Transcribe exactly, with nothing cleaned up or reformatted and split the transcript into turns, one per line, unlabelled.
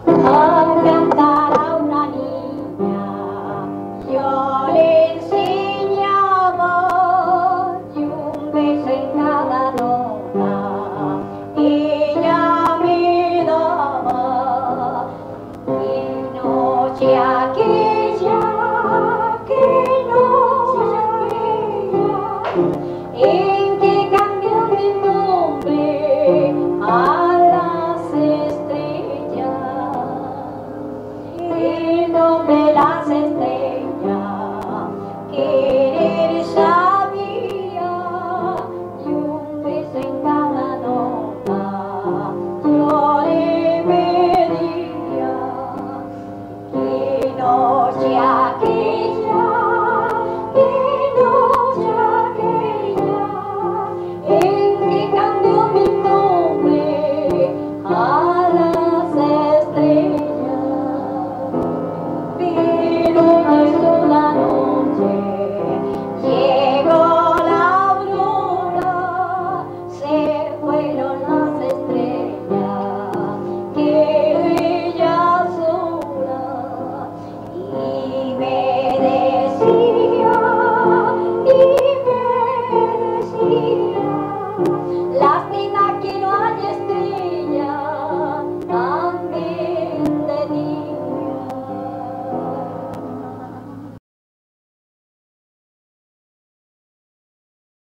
A cantar a una niña, yo le enseñaba y un beso en cada nota, ella me daba. Y noche aquí